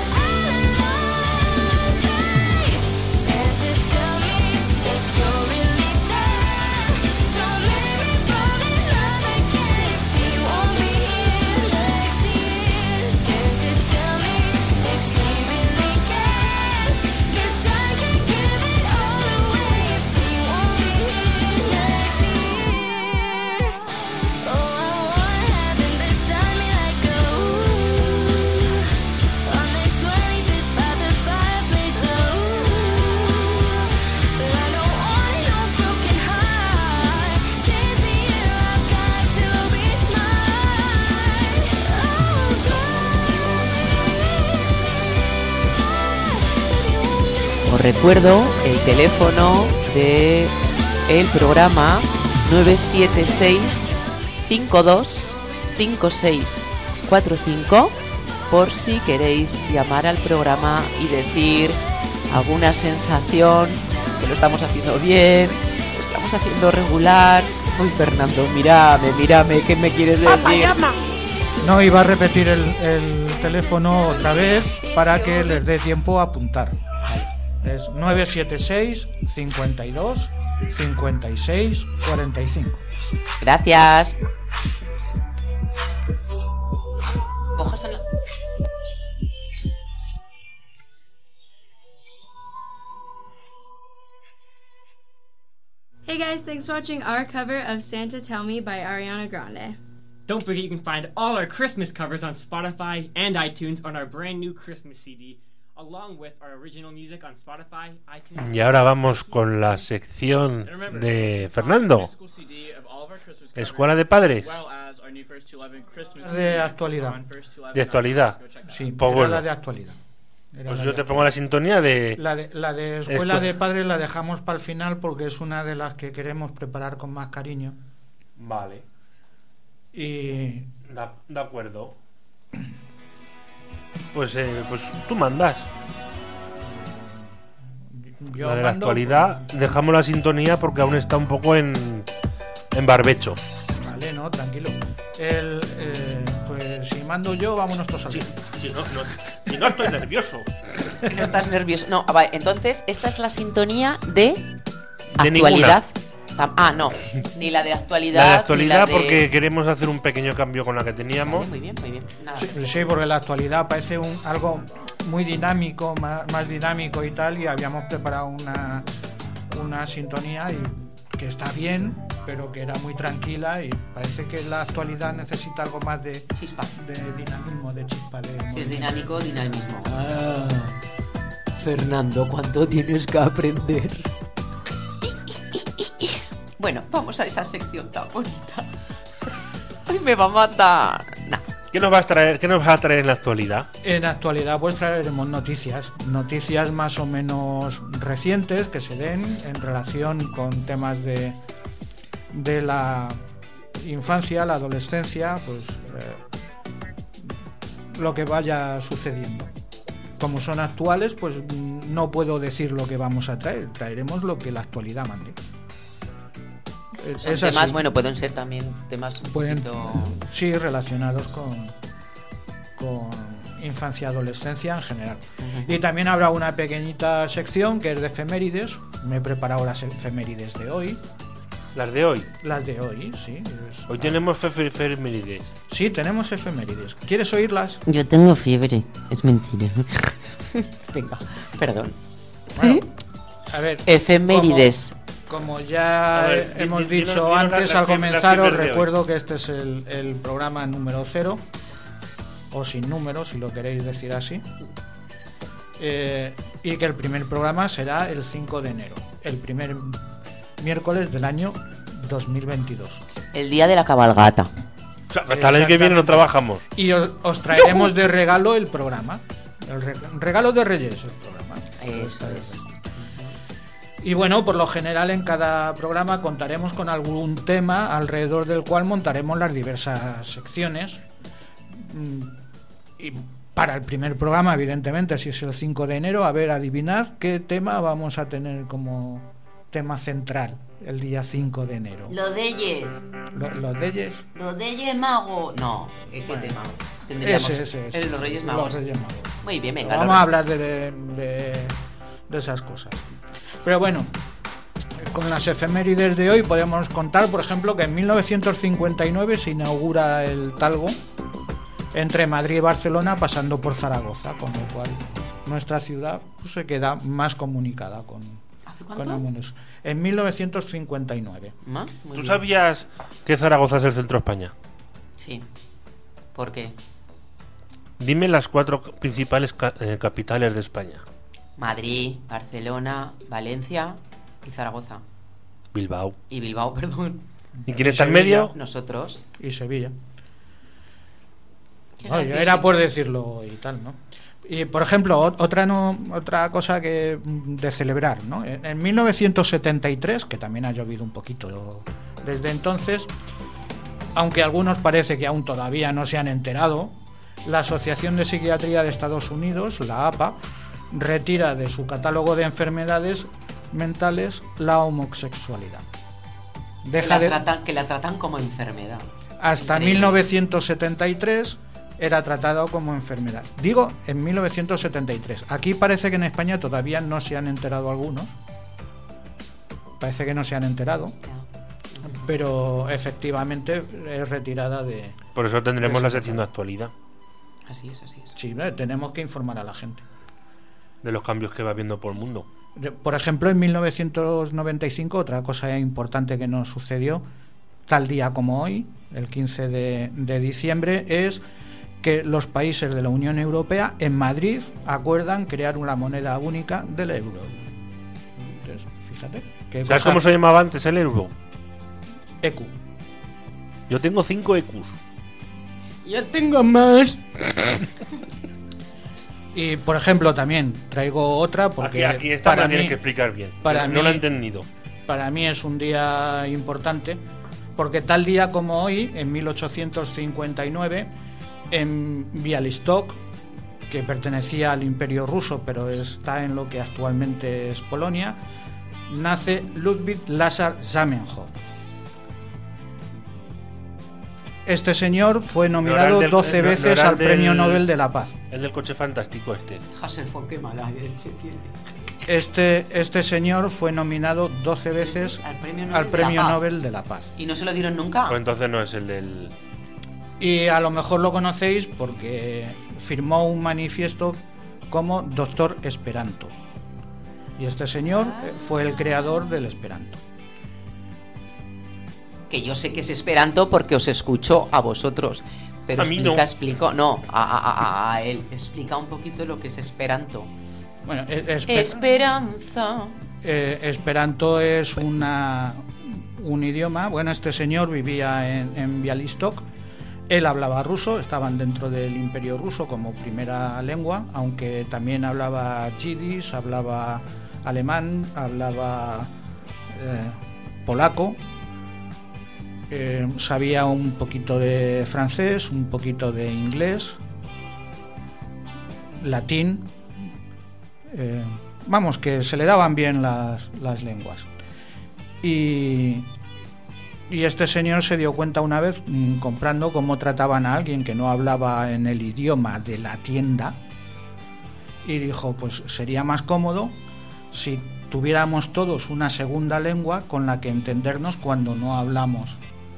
Speaker 1: alone, babe. Santa, tell me if you're really there. Don't make me fall in love again if he won't be here next year. Santa, tell me if he really cares. 'Cause I can't give it all away if he won't be here next year. Oh, I wanna have him beside me like a on the 25th by the fireplace, but I don't want no broken heart. This year I've got to be smart.
Speaker 6: Os recuerdo el teléfono de el programa 976-52-5645 por si queréis llamar al programa y decir alguna sensación, que lo estamos haciendo bien, lo estamos haciendo regular. Uy, Fernando, mírame, ¿qué me quieres decir?
Speaker 4: No, iba a repetir el teléfono otra vez para que les dé tiempo a apuntar. Es 976 52 56 45.
Speaker 6: Gracias.
Speaker 7: Hey guys, thanks for watching our cover of Santa Tell Me by Ariana Grande.
Speaker 8: Don't forget you can find all our Christmas covers on Spotify and iTunes on our brand new Christmas CD, along with our original music on Spotify, iTunes.
Speaker 5: Y ahora vamos con la sección de Fernando. Escuela de Padres.
Speaker 4: De actualidad.
Speaker 5: De actualidad.
Speaker 4: Sí,
Speaker 5: Pues
Speaker 4: era
Speaker 5: bueno.
Speaker 4: la de actualidad. Era
Speaker 5: Pues
Speaker 4: la
Speaker 5: yo
Speaker 4: de
Speaker 5: te pongo la sintonía de...
Speaker 4: La de Escuela de Padres la dejamos para el final porque es una de las que queremos preparar con más cariño.
Speaker 5: Vale.
Speaker 4: Y
Speaker 5: De acuerdo. Pues tú mandas.
Speaker 4: yo
Speaker 5: La de la
Speaker 4: mando-
Speaker 5: actualidad, dejamos la sintonía porque aún está un poco en barbecho.
Speaker 4: Vale, no, tranquilo. Pues si mando yo, vámonos todos a ver.
Speaker 5: Si no estoy nervioso.
Speaker 6: Que no estás nervioso. No, vale, entonces esta es la sintonía de
Speaker 5: De
Speaker 6: actualidad. No, ni la de actualidad.
Speaker 5: La de
Speaker 6: ni
Speaker 5: actualidad
Speaker 6: la de-
Speaker 5: porque queremos hacer un pequeño cambio con la que teníamos.
Speaker 6: Vale, muy bien, muy bien. Nada.
Speaker 4: Sí, porque la actualidad parece algo muy dinámico, más dinámico y tal, y habíamos preparado una sintonía que está bien, pero que era muy tranquila, y parece que la actualidad necesita algo más de
Speaker 6: Chispa.
Speaker 4: dinamismo, de chispa.
Speaker 6: Si es dinámico, dinamismo. Fernando, ¿cuánto tienes que aprender? Bueno, vamos a esa sección tan bonita. Ay, me va a matar. Nah.
Speaker 5: ¿Qué nos vas a traer en la actualidad?
Speaker 4: En actualidad pues traeremos noticias más o menos recientes que se den en relación con temas de la infancia, la adolescencia, pues lo que vaya sucediendo. Como son actuales, pues no puedo decir lo que vamos a traer, traeremos lo que la actualidad mande.
Speaker 6: Son
Speaker 4: Es
Speaker 6: temas,
Speaker 4: así.
Speaker 6: bueno, pueden ser también temas un
Speaker 4: Pueden,
Speaker 6: poquito...
Speaker 4: sí, relacionados con infancia y adolescencia en general. Y también habrá una pequeñita sección que es de efemérides. Me he preparado las efemérides de hoy.
Speaker 5: Las de hoy.
Speaker 4: Las de hoy, sí.
Speaker 5: Hoy tenemos efemérides.
Speaker 4: Sí, tenemos efemérides. ¿Quieres oírlas?
Speaker 6: Yo tengo fiebre, es mentira. Venga, perdón.
Speaker 4: Bueno, a ver.
Speaker 6: Efemérides.
Speaker 4: Como ya
Speaker 5: A ver,
Speaker 4: hemos
Speaker 5: dinos
Speaker 4: dicho antes
Speaker 5: la
Speaker 4: al
Speaker 5: fiebre
Speaker 4: comenzar, os
Speaker 5: de hoy.
Speaker 4: recuerdo que este es el programa número 0, o sin número, si lo queréis decir así. Y que el primer programa será el 5 de enero, el primer miércoles del año 2022.
Speaker 6: El día de la cabalgata.
Speaker 5: O sea, hasta el año que viene no trabajamos.
Speaker 4: Y os traeremos de regalo el programa. El regalo de Reyes, el programa.
Speaker 6: Eso es.
Speaker 4: Y bueno, por lo general en cada programa contaremos con algún tema alrededor del cual montaremos las diversas secciones. Y para el primer programa, evidentemente, si es el 5 de enero, a ver, adivinad qué tema vamos a tener como tema central el día 5 de enero.
Speaker 6: Los Deyes.
Speaker 4: ¿Los Reyes?
Speaker 6: Los Reyes Magos. No, ¿qué
Speaker 4: Bueno,
Speaker 6: tema? Tendríamos
Speaker 4: Ese.
Speaker 6: Los Reyes Magos.
Speaker 4: Los Reyes Magos.
Speaker 6: Muy bien, venga.
Speaker 4: Vamos a hablar de esas cosas. Pero bueno, con las efemérides de hoy podemos contar, por ejemplo, que en 1959 se inaugura el Talgo entre Madrid y Barcelona, pasando por Zaragoza, con lo cual nuestra ciudad pues, se queda más comunicada con el mundo. En 1959.
Speaker 6: Muy
Speaker 5: ¿Tú
Speaker 6: bien.
Speaker 5: sabías que Zaragoza es el centro de España?
Speaker 6: Sí. ¿Por qué?
Speaker 5: Dime las 4 principales capitales de España.
Speaker 6: Madrid, Barcelona, Valencia y Zaragoza.
Speaker 5: Bilbao.
Speaker 6: Y Bilbao, perdón.
Speaker 5: ¿Y quién está en medio?
Speaker 6: Nosotros.
Speaker 4: Y Sevilla.
Speaker 6: Qué
Speaker 4: No,
Speaker 6: gracioso.
Speaker 4: era por decirlo y tal, ¿no? Y por ejemplo, otra cosa que de celebrar, ¿no? En 1973, que también ha llovido un poquito desde entonces, aunque a algunos parece que aún todavía no se han enterado, la Asociación de Psiquiatría de Estados Unidos, la APA, retira de su catálogo de enfermedades mentales la homosexualidad.
Speaker 6: Que la tratan como enfermedad.
Speaker 4: Hasta
Speaker 6: Increíble.
Speaker 4: 1973 era tratado como enfermedad. Digo, en 1973. Aquí parece que en España todavía no se han enterado algunos. Parece que no se han enterado. Pero efectivamente es retirada de...
Speaker 5: Por eso tendremos la sección de actualidad.
Speaker 6: Así es, así es.
Speaker 4: Sí, tenemos que informar a la gente.
Speaker 5: De los cambios que va habiendo por el mundo.
Speaker 4: Por ejemplo, en 1995, otra cosa importante que nos sucedió, tal día como hoy, el 15 de diciembre, es que los países de la Unión Europea en Madrid acuerdan crear una moneda única del euro. Entonces, fíjate.
Speaker 5: ¿Sabes cómo se llamaba antes el euro?
Speaker 4: EQ.
Speaker 5: Yo tengo 5 EQs.
Speaker 6: Yo tengo más.
Speaker 4: Y, por ejemplo, también traigo otra porque
Speaker 5: aquí esta me
Speaker 4: para
Speaker 5: la tienes
Speaker 4: mí,
Speaker 5: que explicar bien.
Speaker 4: para
Speaker 5: No lo he
Speaker 4: mí-
Speaker 5: entendido.
Speaker 4: Para mí es un día importante porque tal día como hoy, en 1859, en Bialystok, que pertenecía al Imperio Ruso, pero está en lo que actualmente es Polonia, nace Ludwig Lazar Zamenhof. Este señor fue nominado 12 veces al Premio Nobel de la Paz.
Speaker 5: El del coche fantástico este.
Speaker 6: Hasselhoff, qué mala leche tiene.
Speaker 4: Este señor fue nominado 12 veces al Premio Nobel de la Paz.
Speaker 6: ¿Y no se lo dieron nunca?
Speaker 5: Pues entonces no es el del...
Speaker 4: Y a lo mejor lo conocéis porque firmó un manifiesto como Doctor Esperanto. Y este señor fue el creador del Esperanto.
Speaker 6: Que yo sé que es Esperanto porque os escucho a vosotros. Pero
Speaker 5: A mí no.
Speaker 6: a él. Explica un poquito lo que es Esperanto.
Speaker 4: Bueno,
Speaker 6: Esperanza.
Speaker 4: Esperanto es un idioma. Bueno, este señor vivía en Bialystok. Él hablaba ruso, estaban dentro del Imperio Ruso como primera lengua, aunque también hablaba yiddish, hablaba alemán, hablaba polaco, sabía un poquito de francés, un poquito de inglés, latín, vamos, que se le daban bien las lenguas. Y este señor se dio cuenta una vez, comprando, cómo trataban a alguien que no hablaba en el idioma de la tienda, y dijo, pues sería más cómodo si tuviéramos todos una segunda lengua con la que entendernos cuando no hablamos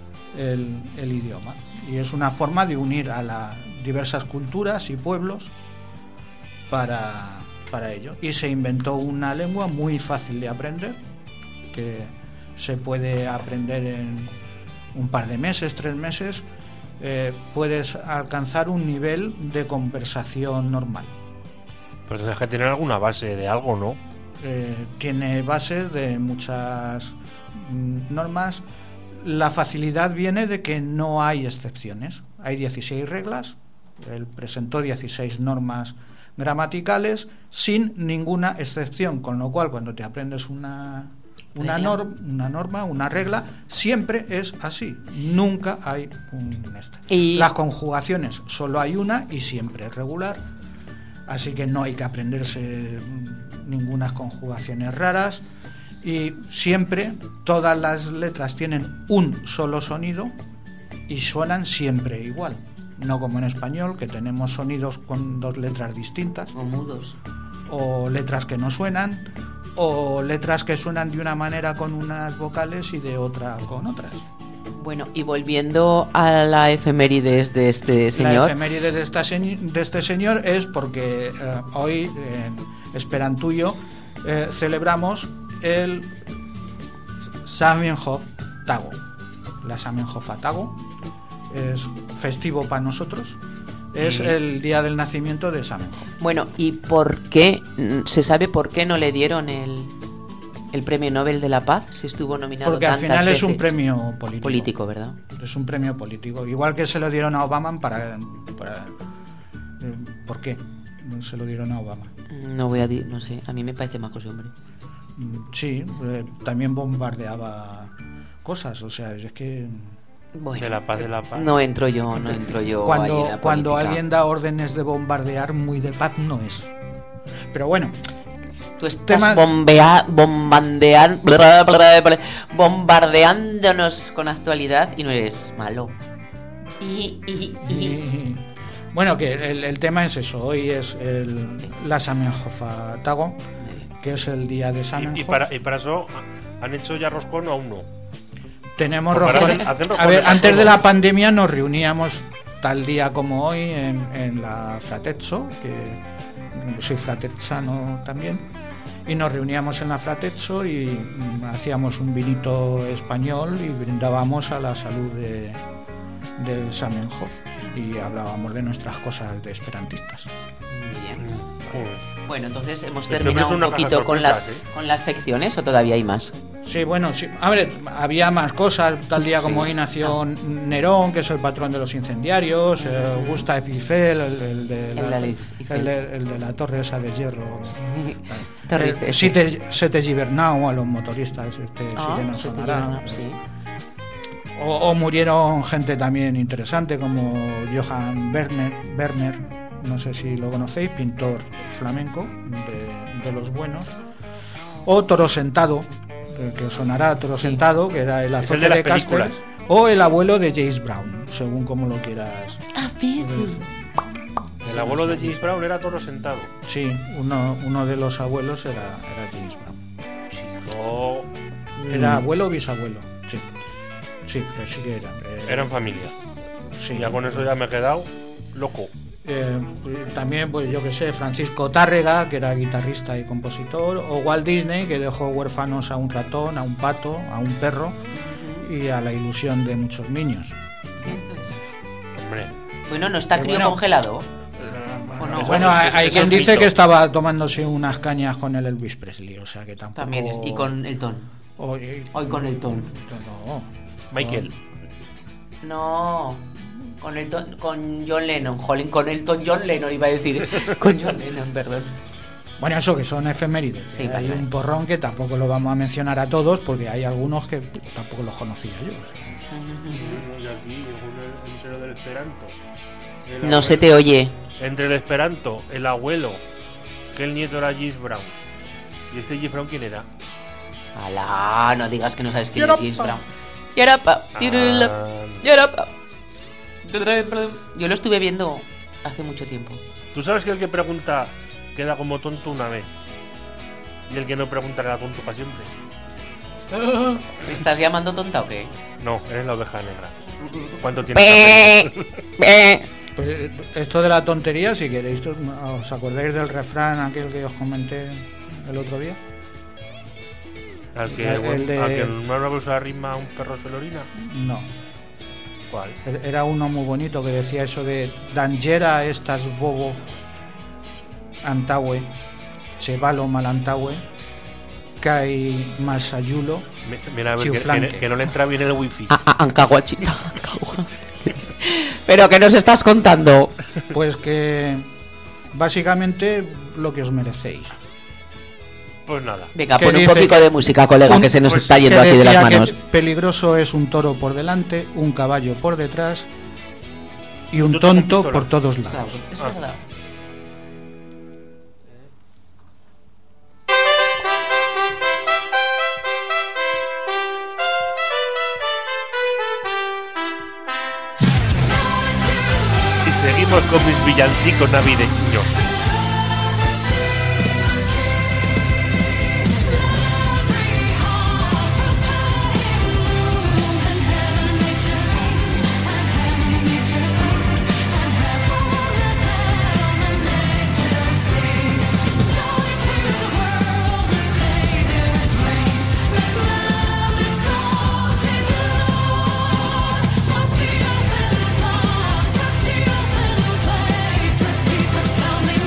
Speaker 4: el idioma. Y es una forma de unir a las diversas culturas y pueblos para ello. Y se inventó una lengua muy fácil de aprender, que se puede aprender en un par de meses, 3 meses. Puedes alcanzar un nivel de conversación normal.
Speaker 5: Pero tienes que tener alguna base de algo, ¿no?
Speaker 4: Tiene bases de muchas normas. La facilidad viene de que no hay excepciones. Hay 16 reglas. Él presentó 16 normas gramaticales sin ninguna excepción, con lo cual cuando te aprendes una norma, una regla, siempre es así, nunca hay un
Speaker 6: Y
Speaker 4: las conjugaciones solo hay una y siempre es regular, así que no hay que aprenderse ninguna conjugaciones raras, y siempre todas las letras tienen un solo sonido y suenan siempre igual, no como en español, que tenemos sonidos con 2 letras distintas,
Speaker 6: o mudos,
Speaker 4: o letras que no suenan, o letras que suenan de una manera con unas vocales y de otra con otras.
Speaker 6: Bueno, y volviendo a la efemérides de este señor.
Speaker 4: La efeméride de este señor es porque hoy en Esperantuyo celebramos el Zamenhof Tago. La Zamenhof Tago es festivo para nosotros. Es el día del nacimiento de Zamenhof.
Speaker 6: Bueno, ¿y por qué? ¿Se sabe por qué no le dieron el Premio Nobel de la Paz si estuvo nominado
Speaker 4: porque al
Speaker 6: tantas
Speaker 4: final
Speaker 6: veces?
Speaker 4: es un premio político.
Speaker 6: Político, ¿verdad?
Speaker 4: Es un premio político. Igual que se lo dieron a Obama ¿por qué se lo dieron a Obama?
Speaker 6: No voy a decir, no sé, a mí me parece majo ese hombre.
Speaker 4: Sí, también bombardeaba cosas, o sea, es que...
Speaker 6: Bueno,
Speaker 5: De la paz.
Speaker 6: no entro yo ahí en la
Speaker 4: Cuando
Speaker 6: política.
Speaker 4: alguien da órdenes de bombardear, muy de paz no es. Pero bueno,
Speaker 6: Tú estás bombardeándonos con actualidad y no eres malo.
Speaker 4: Bueno, que el tema es eso. Hoy es la Zamenhof Tago, que es el día de Zamenhof.
Speaker 5: Y para eso han hecho ya roscón o aún no.
Speaker 4: Tenemos
Speaker 5: Porque
Speaker 4: roscón.
Speaker 5: ahora hacen roscón
Speaker 4: A ver,
Speaker 5: de
Speaker 4: antes
Speaker 5: todo.
Speaker 4: de la pandemia nos reuníamos tal día como hoy en la Fratezzo, que soy fratezano también, y nos reuníamos en la Fratezzo y hacíamos un vinito español y brindábamos a la salud de Zamenhof y hablábamos de nuestras cosas de esperantistas.
Speaker 6: Bien.
Speaker 5: Joder.
Speaker 6: Bueno, entonces hemos
Speaker 5: Esto
Speaker 6: terminado
Speaker 5: es una
Speaker 6: un
Speaker 5: caja de
Speaker 6: poquito
Speaker 5: sorpresas,
Speaker 6: con las secciones, ¿o todavía hay más?
Speaker 4: Sí, bueno, sí. A ver, había más cosas, tal día como hoy nació Nerón, que es el patrón de los incendiarios, Gustave Eiffel, el de la torre esa de hierro.
Speaker 6: Torre Eiffel.
Speaker 4: Sete Gibernau a los motoristas, sí que nos sonará.
Speaker 6: Sí.
Speaker 4: O murieron gente también interesante como Johann Werner, no sé si lo conocéis, pintor flamenco de los buenos. O Toro Sentado, que os sonará Toro Sentado, que era el azote
Speaker 5: de las
Speaker 4: de Castle,
Speaker 5: películas.
Speaker 4: o el abuelo de James Brown, según como lo quieras.
Speaker 6: Ah, bien.
Speaker 5: El abuelo de James Brown era Toro Sentado.
Speaker 4: Sí, uno de los abuelos era James Brown.
Speaker 5: Chico.
Speaker 4: ¿Era abuelo o bisabuelo? Sí. Sí, que sí que era.
Speaker 5: Eran familia.
Speaker 4: Sí.
Speaker 5: Ya con eso ya me he quedado loco.
Speaker 4: También, pues yo que sé, Francisco Tárrega, que era guitarrista y compositor, o Walt Disney, que dejó huérfanos a un ratón, a un pato, a un perro y a la ilusión de muchos niños.
Speaker 6: Cierto es.
Speaker 5: Hombre.
Speaker 6: Bueno, ¿no está
Speaker 4: Bueno.
Speaker 6: congelado? ¿O no?
Speaker 4: Bueno, hay
Speaker 5: eso
Speaker 4: quien
Speaker 5: es
Speaker 4: dice
Speaker 5: mito.
Speaker 4: que estaba tomándose unas cañas con el Elvis Presley, o sea que tampoco...
Speaker 6: También y con Elton.
Speaker 4: Hoy
Speaker 6: Con Elton.
Speaker 4: no.
Speaker 5: Michael.
Speaker 6: No. Con Elton, con John Lennon. Jolín, con Elton John Lennon iba a decir. Con John Lennon, perdón.
Speaker 4: Bueno, eso que son efemérides.
Speaker 6: Sí,
Speaker 4: Hay
Speaker 6: vale.
Speaker 4: un porrón que tampoco lo vamos a mencionar a todos porque hay algunos que tampoco los conocía yo. O sea.
Speaker 5: Y aquí, entre lo del Esperanto.
Speaker 6: No se te oye.
Speaker 5: Entre el Esperanto, el abuelo, que el nieto era James Brown. ¿Y este James Brown quién era?
Speaker 6: Alá, no digas que no sabes quién es
Speaker 4: Yarapa.
Speaker 6: James Brown. Yarapa, tirula, yarapa. Yo lo estuve viendo hace mucho tiempo.
Speaker 5: ¿Tú sabes que el que pregunta queda como tonto una vez? Y el que no pregunta queda tonto para siempre.
Speaker 6: ¿Me estás llamando tonta o qué?
Speaker 5: No, eres la oveja negra. ¿Cuánto tienes?
Speaker 4: Pues esto de la tontería, si queréis, ¿os acordáis del refrán aquel que os comenté el otro día?
Speaker 5: Al que,
Speaker 4: El de-
Speaker 5: al que en una cosa rima un perro se lo orina.
Speaker 4: No.
Speaker 5: ¿Cuál?
Speaker 4: Era uno muy bonito que decía eso de Dangera estas bobo antaue, chevalo malantaue, kai masayulo.
Speaker 5: Mira, a ver,
Speaker 4: Chiuflanque.
Speaker 5: que no le entra bien el wifi.
Speaker 6: Ancaguachita. ¿Pero qué nos estás contando?
Speaker 4: Pues que básicamente lo que os merecéis.
Speaker 5: Pues nada.
Speaker 6: Venga,
Speaker 4: ¿Qué
Speaker 6: pon un
Speaker 4: dice?
Speaker 6: poquito de música, colega, que se nos
Speaker 5: pues,
Speaker 6: está
Speaker 4: Que
Speaker 6: yendo aquí de las
Speaker 4: decía que
Speaker 6: manos.
Speaker 4: peligroso es un toro por delante, un caballo por detrás y un
Speaker 5: Tú con
Speaker 4: tonto
Speaker 5: pistola.
Speaker 4: por todos
Speaker 6: Claro,
Speaker 4: lados.
Speaker 6: es
Speaker 5: Ah.
Speaker 6: verdad.
Speaker 5: Y seguimos con mis villancicos navideños.
Speaker 1: Something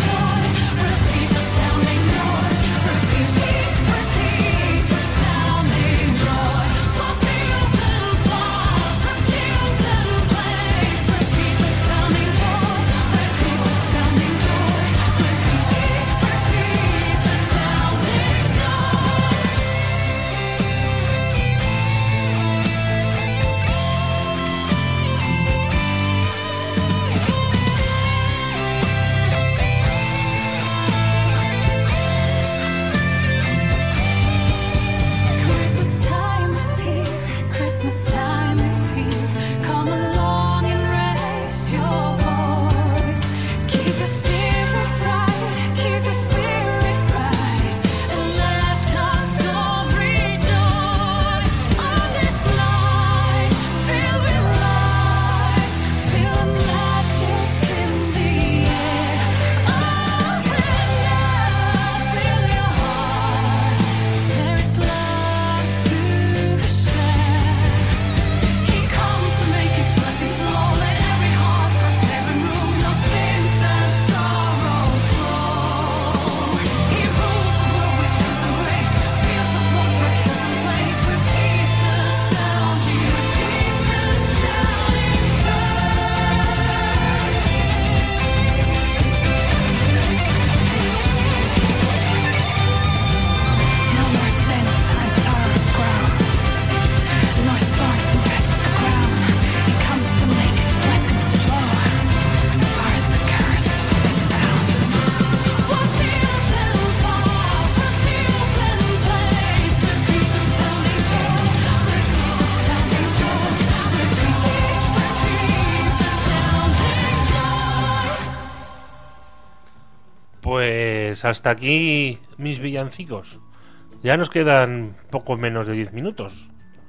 Speaker 5: Pues hasta aquí mis villancicos. Ya nos quedan poco menos de 10 minutos.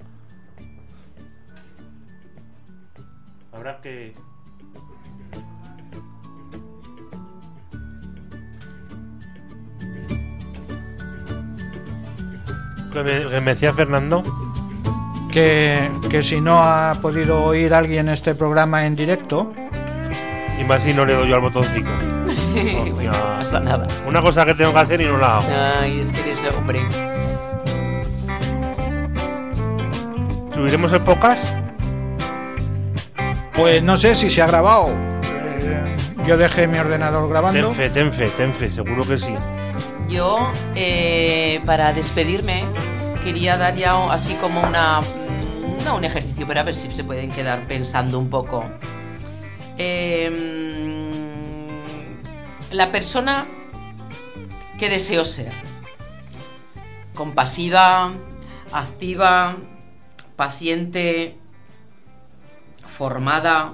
Speaker 5: Habrá que... que me decía Fernando
Speaker 4: Que si no ha podido oír alguien este programa en directo,
Speaker 5: y más si no le doy yo al botoncito.
Speaker 6: Bueno, no pasa nada.
Speaker 5: Una cosa que tengo que hacer y no la hago.
Speaker 6: Ay, es que eres hombre.
Speaker 5: ¿Subiremos el podcast?
Speaker 4: pues no sé si se ha grabado. Yo dejé mi ordenador grabando.
Speaker 5: Ten fe, seguro que sí.
Speaker 6: Yo, para despedirme, quería dar ya así como no un ejercicio, pero a ver si se pueden quedar pensando un poco. La persona que deseo ser: compasiva, activa, paciente, formada.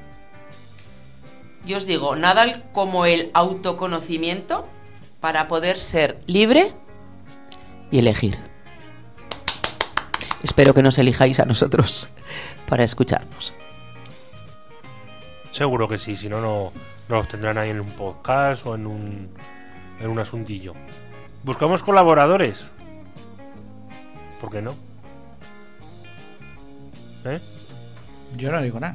Speaker 6: Yo os digo, nada como el autoconocimiento para poder ser libre y elegir. Espero que nos elijáis a nosotros para escucharnos.
Speaker 5: Seguro que sí, si no, no los tendrán ahí en un podcast o en un asuntillo. ¿Buscamos colaboradores? ¿Por qué no?
Speaker 4: Yo no digo nada.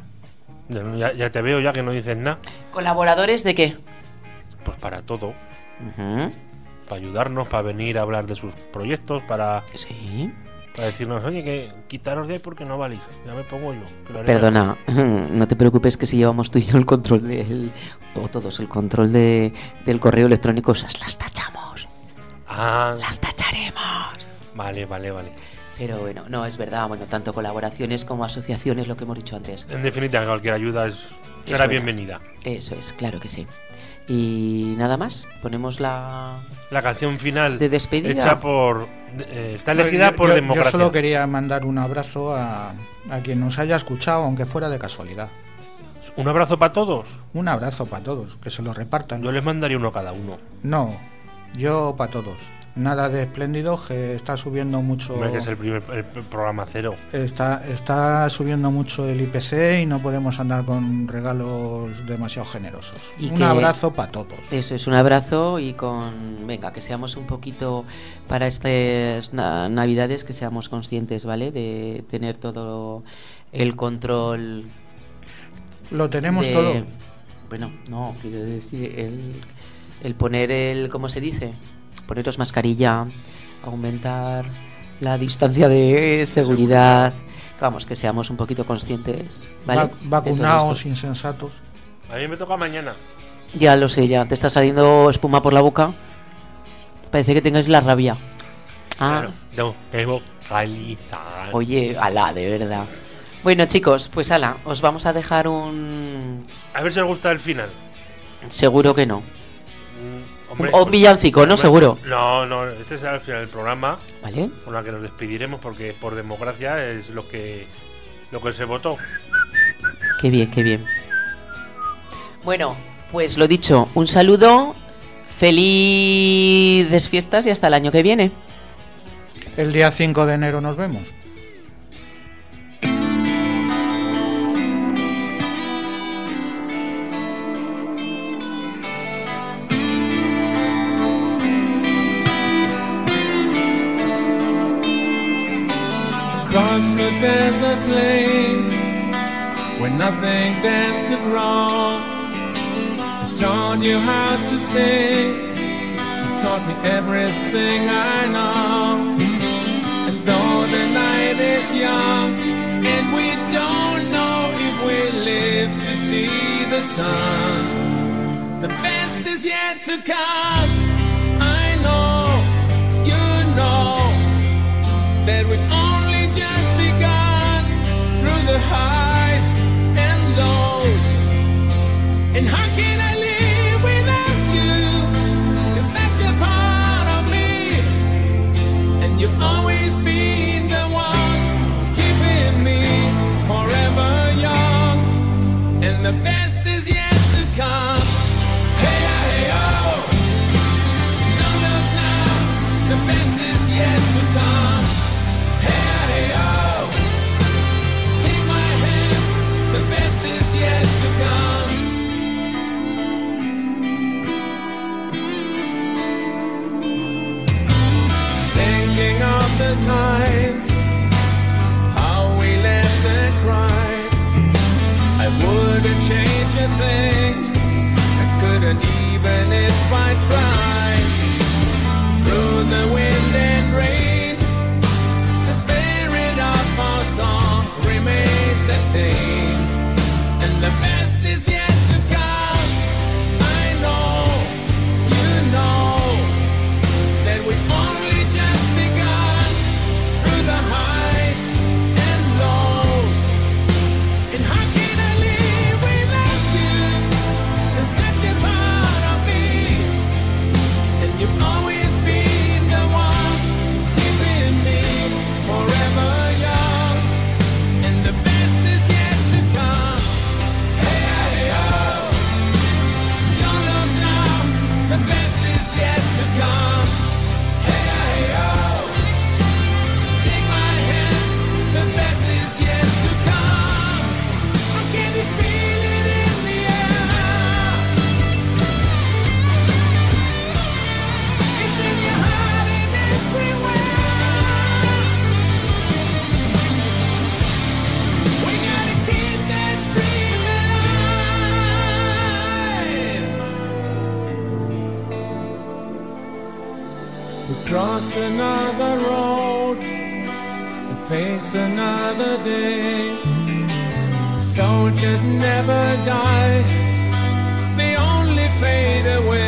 Speaker 5: Ya te veo ya que no dices nada.
Speaker 6: ¿Colaboradores de qué?
Speaker 5: Pues para todo.
Speaker 6: Uh-huh.
Speaker 5: Para ayudarnos, para venir a hablar de sus proyectos, para decirnos, oye, que quitaros de ahí porque no valís. Ya me pongo yo.
Speaker 6: Perdona, no te preocupes que si llevamos tú y yo el control o todos el control del correo electrónico, esas las tachamos. Las tacharemos.
Speaker 5: Vale.
Speaker 6: Pero bueno, no, es verdad, bueno, tanto colaboraciones como asociaciones, lo que hemos dicho antes.
Speaker 5: En definitiva, cualquier ayuda será bienvenida.
Speaker 6: Eso es, claro que sí. Y nada más, ponemos la
Speaker 5: canción final
Speaker 6: de despedida.
Speaker 5: Hecha por... está elegida por democracia.
Speaker 4: Yo solo quería mandar un abrazo a quien nos haya escuchado, aunque fuera de casualidad.
Speaker 5: ¿Un abrazo para todos?
Speaker 4: Un abrazo para todos, que se lo repartan.
Speaker 5: Yo les mandaría uno a cada uno.
Speaker 4: No, yo para todos. Nada de espléndido, que está subiendo mucho.
Speaker 5: Hombre, que es el programa cero.
Speaker 4: Está subiendo mucho el IPC y no podemos andar con regalos demasiado generosos. Un abrazo para todos.
Speaker 6: Eso es, un abrazo y venga, que seamos un poquito para estas navidades, que seamos conscientes, ¿vale? De tener todo el control.
Speaker 4: Lo tenemos todo.
Speaker 6: Bueno, no, quiero decir, el poner ¿cómo se dice? Poneros mascarilla, aumentar la distancia de seguridad, vamos, que seamos un poquito conscientes, ¿vale?
Speaker 4: Vacunaos, insensatos.
Speaker 5: A mí me toca mañana.
Speaker 6: Ya lo sé, ya te está saliendo espuma por la boca. Parece que tengáis la rabia.
Speaker 5: Claro, no, que vocalizar.
Speaker 6: Oye, alá, de verdad. Bueno, chicos, pues ala, os vamos a dejar a
Speaker 5: ver si os gusta el final.
Speaker 6: Seguro que no.
Speaker 5: Hombre,
Speaker 6: un villancico, ¿no? Seguro.
Speaker 5: No, este será el final del programa.
Speaker 6: Vale.
Speaker 5: Con la que nos despediremos porque por democracia es lo que se votó.
Speaker 6: Qué bien. Bueno, pues lo dicho, un saludo, felices fiestas y hasta el año que viene.
Speaker 4: El día 5 de enero nos vemos.
Speaker 3: Across the desert plains where nothing dares to grow, he taught you how to sing, he taught me everything I know. And though the night is young and we don't know if we live to see the sun, the best is yet to come. I know, you know, that we've only just begun through the highs and lows. And how can I live without you? You're such a part of me, and you've always been the one keeping me forever young. And the best is yet to come. Hey, hey, oh. 17, and the best is yet to come. I know, you know, that we've only just begun through the highs and lows. And how can I live without you? You're such a part of me, and you've always been the one keeping me forever young. And the best is yet to come. Hey, hey, oh, don't look now. The best is yet to come. Hey, hey, oh, take my hand. The best is yet to come. I can feel it in the air. It's in your heart and everywhere. We gotta keep that dream alive. We cross another road and face another day. Soldiers never die, they only fade away.